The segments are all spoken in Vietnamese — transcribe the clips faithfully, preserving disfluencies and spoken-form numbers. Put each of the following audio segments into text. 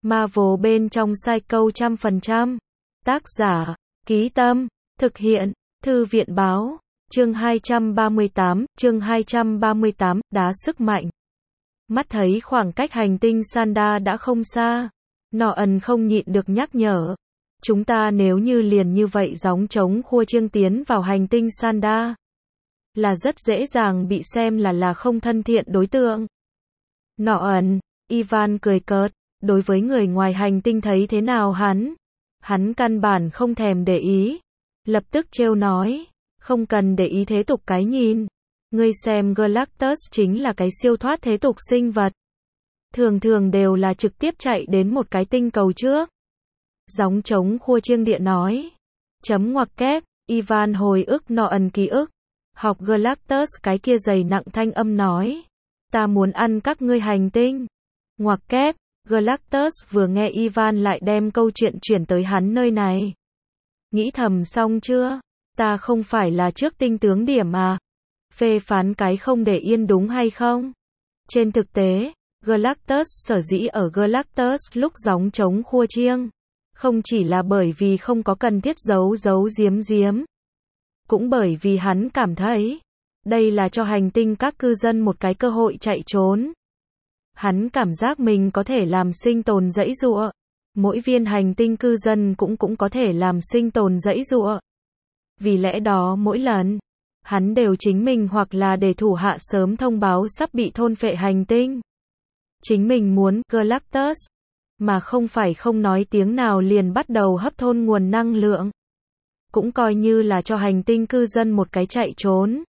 Marvel bên trong sai câu trăm phần trăm. Tác giả, Ký Tâm, thực hiện, Thư viện Báo, chương hai trăm ba mươi tám, chương hai trăm ba mươi tám, đá sức mạnh. Mắt thấy khoảng cách hành tinh Sanda đã không xa, Noan không nhịn được nhắc nhở. Chúng ta nếu như liền như vậy gióng trống khua chiêng tiến vào hành tinh Sanda, là rất dễ dàng bị xem là là không thân thiện đối tượng. Noan, Ivan cười cợt, đối với người ngoài hành tinh thấy thế nào hắn? Hắn căn bản không thèm để ý. Lập tức trêu nói, không cần để ý thế tục cái nhìn. Ngươi xem Galactus chính là cái siêu thoát thế tục sinh vật. Thường thường đều là trực tiếp chạy đến một cái tinh cầu trước. Gióng trống khua chiêng địa nói. Chấm ngoặc kép, Ivan hồi ức Noan ký ức. Học Galactus cái kia dày nặng thanh âm nói. Ta muốn ăn các ngươi hành tinh. Ngoặc kép, Galactus vừa nghe Ivan lại đem câu chuyện chuyển tới hắn nơi này. Nghĩ thầm xong chưa? Ta không phải là trước tinh tướng điểm à? Phê phán cái không để yên đúng hay không? Trên thực tế, Galactus sở dĩ ở Galactus lúc gióng trống khua chiêng. Không chỉ là bởi vì không có cần thiết giấu giấu giếm giếm. Cũng bởi vì hắn cảm thấy, đây là cho hành tinh các cư dân một cái cơ hội chạy trốn. Hắn cảm giác mình có thể làm sinh tồn giãy giụa. Mỗi viên hành tinh cư dân cũng cũng có thể làm sinh tồn giãy giụa. Vì lẽ đó mỗi lần, hắn đều chính mình hoặc là để thủ hạ sớm thông báo sắp bị thôn phệ hành tinh. Chính mình muốn Galactus, mà không phải không nói tiếng nào liền bắt đầu hấp thôn nguồn năng lượng. Cũng coi như là cho hành tinh cư dân một cái chạy trốn.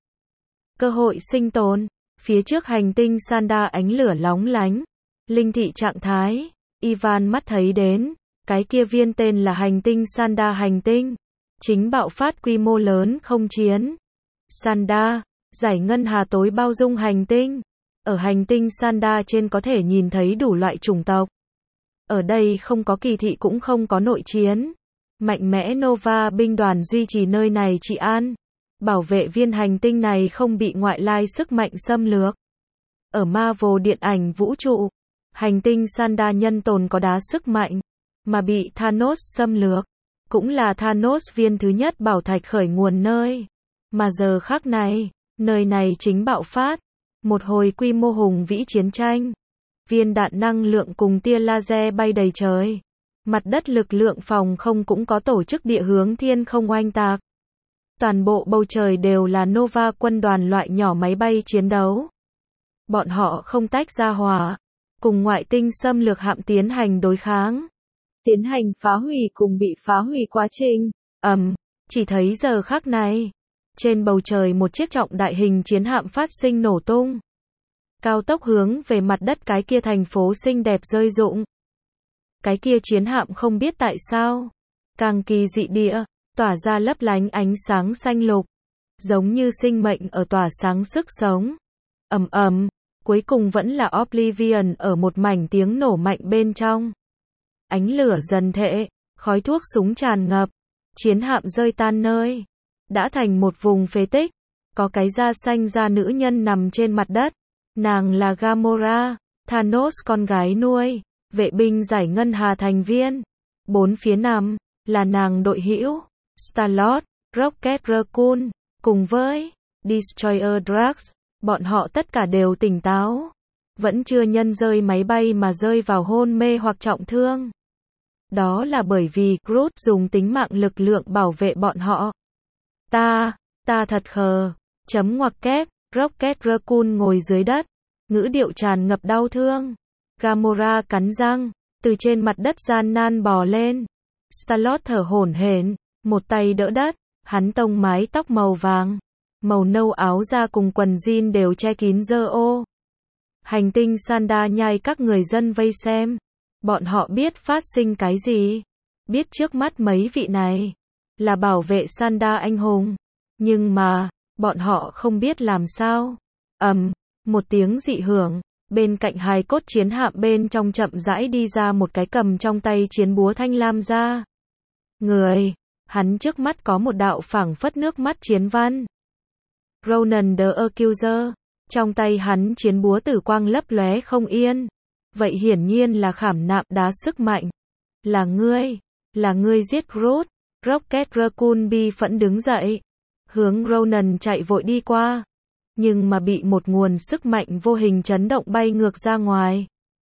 Cơ hội sinh tồn. Phía trước hành tinh Sanda ánh lửa lóng lánh. Linh thị trạng thái. Ivan mắt thấy đến. Cái kia viên tên là hành tinh Sanda hành tinh. Chính bạo phát quy mô lớn không chiến. Sanda, giải ngân hà tối bao dung hành tinh. Ở hành tinh Sanda trên có thể nhìn thấy đủ loại chủng tộc. Ở đây không có kỳ thị cũng không có nội chiến. Mạnh mẽ Nova binh đoàn duy trì nơi này trị an. Bảo vệ viên hành tinh này không bị ngoại lai sức mạnh xâm lược. Ở Marvel điện ảnh vũ trụ, hành tinh Sanda nhân tồn có đá sức mạnh, mà bị Thanos xâm lược. Cũng là Thanos viên thứ nhất bảo thạch khởi nguồn nơi. Mà giờ khắc này, nơi này chính bạo phát. Một hồi quy mô hùng vĩ chiến tranh. Viên đạn năng lượng cùng tia laser bay đầy trời. Mặt đất lực lượng phòng không cũng có tổ chức địa hướng thiên không oanh tạc. Toàn bộ bầu trời đều là Nova quân đoàn loại nhỏ máy bay chiến đấu. Bọn họ không tách ra hỏa, cùng ngoại tinh xâm lược hạm tiến hành đối kháng. Tiến hành phá hủy cùng bị phá hủy quá trình. Ầm, um, chỉ thấy giờ khắc này, trên bầu trời một chiếc trọng đại hình chiến hạm phát sinh nổ tung. Cao tốc hướng về mặt đất cái kia thành phố xinh đẹp rơi rụng. Cái kia chiến hạm không biết tại sao, càng kỳ dị địa, tỏa ra lấp lánh ánh sáng xanh lục, giống như sinh mệnh ở tỏa sáng sức sống. Ầm ầm, cuối cùng vẫn là Oblivion ở một mảnh tiếng nổ mạnh bên trong. Ánh lửa dần thệ, khói thuốc súng tràn ngập, chiến hạm rơi tan nơi, đã thành một vùng phế tích, có cái da xanh da nữ nhân nằm trên mặt đất. Nàng là Gamora, Thanos con gái nuôi, vệ binh giải ngân hà thành viên. Bốn phía nằm là nàng đội hữu, Star-Lord, Rocket Raccoon, cùng với Destroyer Drax, bọn họ tất cả đều tỉnh táo. Vẫn chưa nhân rơi máy bay mà rơi vào hôn mê hoặc trọng thương. Đó là bởi vì Groot dùng tính mạng lực lượng bảo vệ bọn họ. Ta, ta thật khờ. Chấm ngoặc kép, Rocket Raccoon ngồi dưới đất, ngữ điệu tràn ngập đau thương. Gamora cắn răng, từ trên mặt đất gian nan bò lên. Star-Lord thở hổn hển, một tay đỡ đất, hắn tông mái tóc màu vàng, màu nâu áo da cùng quần jean đều che kín dơ ô. Hành tinh Sanda nhai các người dân vây xem. Bọn họ biết phát sinh cái gì, biết trước mắt mấy vị này là bảo vệ Sanda anh hùng, nhưng mà bọn họ không biết làm sao. Ầm, um, một tiếng dị hưởng, bên cạnh hài cốt chiến hạm bên trong chậm rãi đi ra một cái cầm trong tay chiến búa thanh lam ra. Người, hắn trước mắt có một đạo phảng phất nước mắt chiến văn. Ronan the Accuser, trong tay hắn chiến búa tử quang lấp lóe không yên. Vậy hiển nhiên là khảm nạm đá sức mạnh. Là ngươi, là ngươi giết Groot. Rocket Raccoon bi phẫn đứng dậy, hướng Ronan chạy vội đi qua, nhưng mà bị một nguồn sức mạnh vô hình chấn động bay ngược ra ngoài.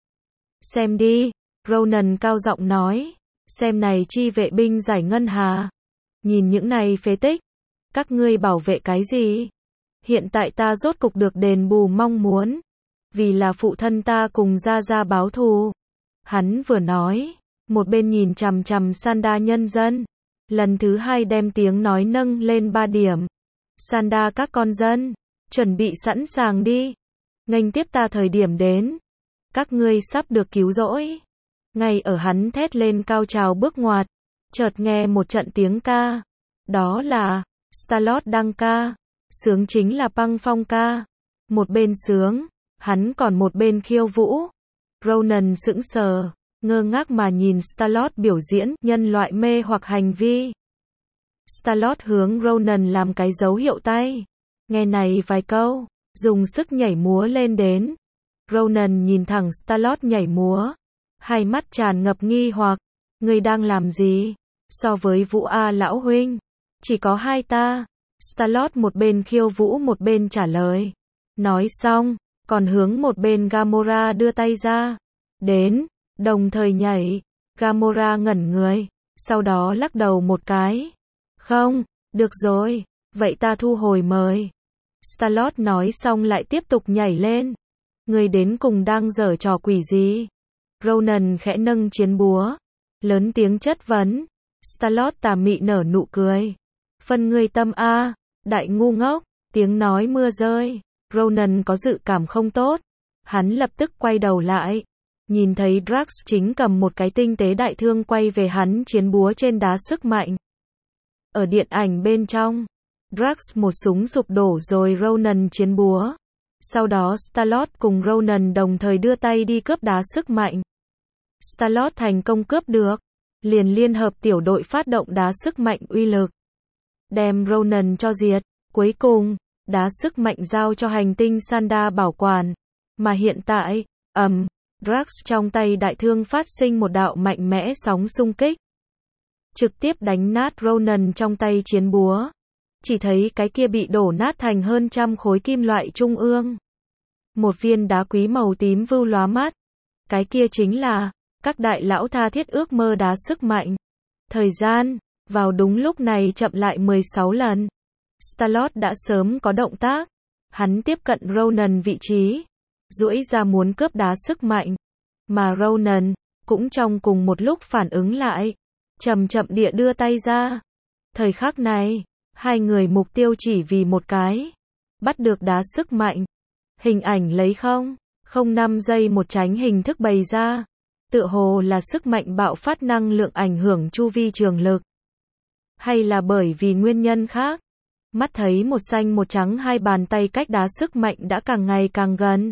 Xem đi, Ronan cao giọng nói, xem này chi vệ binh giải ngân hà. Nhìn những này phế tích, các ngươi bảo vệ cái gì? Hiện tại ta rốt cục được đền bù mong muốn, vì là phụ thân ta cùng ra ra báo thù. Hắn vừa nói, một bên nhìn chằm chằm Sanda nhân dân, lần thứ hai đem tiếng nói nâng lên ba điểm. Sanda các con dân, chuẩn bị sẵn sàng đi. Nghênh tiếp ta thời điểm đến. Các ngươi sắp được cứu rỗi. Ngay ở hắn thét lên cao trào bước ngoặt, chợt nghe một trận tiếng ca. Đó là Star-Lord đang ca. Sướng chính là Băng Phong ca. Một bên sướng, hắn còn một bên khiêu vũ. Ronan sững sờ, ngơ ngác mà nhìn Star-Lord biểu diễn nhân loại mê hoặc hành vi. Star-Lord hướng Ronan làm cái dấu hiệu tay. Nghe này vài câu, dùng sức nhảy múa lên đến. Ronan nhìn thẳng Star-Lord nhảy múa, hai mắt tràn ngập nghi hoặc. Ngươi đang làm gì? So với Vũ A lão huynh, chỉ có hai ta. Star-Lord một bên khiêu vũ một bên trả lời. Nói xong, còn hướng một bên Gamora đưa tay ra. Đến, đồng thời nhảy. Gamora ngẩn người, sau đó lắc đầu một cái. Không, được rồi, vậy ta thu hồi mời. Star-Lord nói xong lại tiếp tục nhảy lên. Người đến cùng đang giở trò quỷ gì? Ronan khẽ nâng chiến búa, lớn tiếng chất vấn. Star-Lord tà mị nở nụ cười. Phân ngươi tâm a, đại ngu ngốc. Tiếng nói mưa rơi. Ronan có dự cảm không tốt. Hắn lập tức quay đầu lại, nhìn thấy Drax chính cầm một cái tinh tế đại thương quay về hắn chiến búa trên đá sức mạnh. Ở điện ảnh bên trong, Drax một súng sụp đổ rồi Ronan chiến búa. Sau đó Star-Lord cùng Ronan đồng thời đưa tay đi cướp đá sức mạnh. Star-Lord thành công cướp được, liền liên hợp tiểu đội phát động đá sức mạnh uy lực, đem Ronan cho diệt. Cuối cùng, đá sức mạnh giao cho hành tinh Sanda bảo quản. Mà hiện tại, ầm, um, Drax trong tay đại thương phát sinh một đạo mạnh mẽ sóng xung kích, trực tiếp đánh nát Ronan trong tay chiến búa. Chỉ thấy cái kia bị đổ nát thành hơn trăm khối kim loại trung ương. Một viên đá quý màu tím vưu lóa mắt. Cái kia chính là các đại lão tha thiết ước mơ đá sức mạnh. Thời gian, vào đúng lúc này chậm lại mười sáu lần. Star-Lord đã sớm có động tác. Hắn tiếp cận Ronan vị trí, duỗi ra muốn cướp đá sức mạnh. Mà Ronan cũng trong cùng một lúc phản ứng lại, chậm chậm địa đưa tay ra. Thời khắc này, hai người mục tiêu chỉ vì một cái, bắt được đá sức mạnh. Hình ảnh lấy không, không năm giây một tránh hình thức bày ra, tựa hồ là sức mạnh bạo phát năng lượng ảnh hưởng chu vi trường lực. Hay là bởi vì nguyên nhân khác, mắt thấy một xanh một trắng hai bàn tay cách đá sức mạnh đã càng ngày càng gần.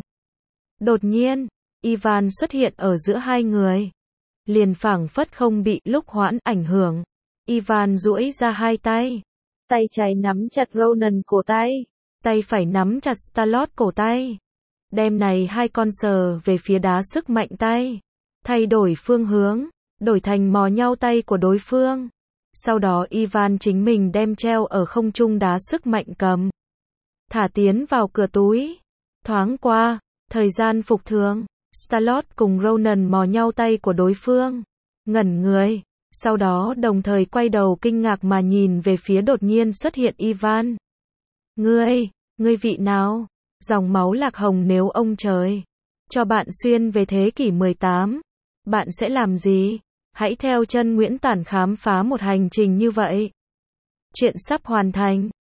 Đột nhiên, Ivan xuất hiện ở giữa hai người. Liền phảng phất không bị lúc hoãn ảnh hưởng. Ivan duỗi ra hai tay. Tay trái nắm chặt Ronan cổ tay. Tay phải nắm chặt Star-Lord cổ tay. Đem này hai con sờ về phía đá sức mạnh tay. Thay đổi phương hướng. Đổi thành mò nhau tay của đối phương. Sau đó Ivan chính mình đem treo ở không trung đá sức mạnh cầm. Thả tiến vào cửa túi. Thoáng qua, thời gian phục thường. Star-Lord cùng Ronan mò nhau tay của đối phương. Ngẩn người. Sau đó đồng thời quay đầu kinh ngạc mà nhìn về phía đột nhiên xuất hiện Ivan. Ngươi, ngươi vị nào? Dòng máu lạc hồng nếu ông trời cho bạn xuyên về thế kỷ mười tám, bạn sẽ làm gì? Hãy theo chân Nguyễn Tản khám phá một hành trình như vậy. Chuyện sắp hoàn thành.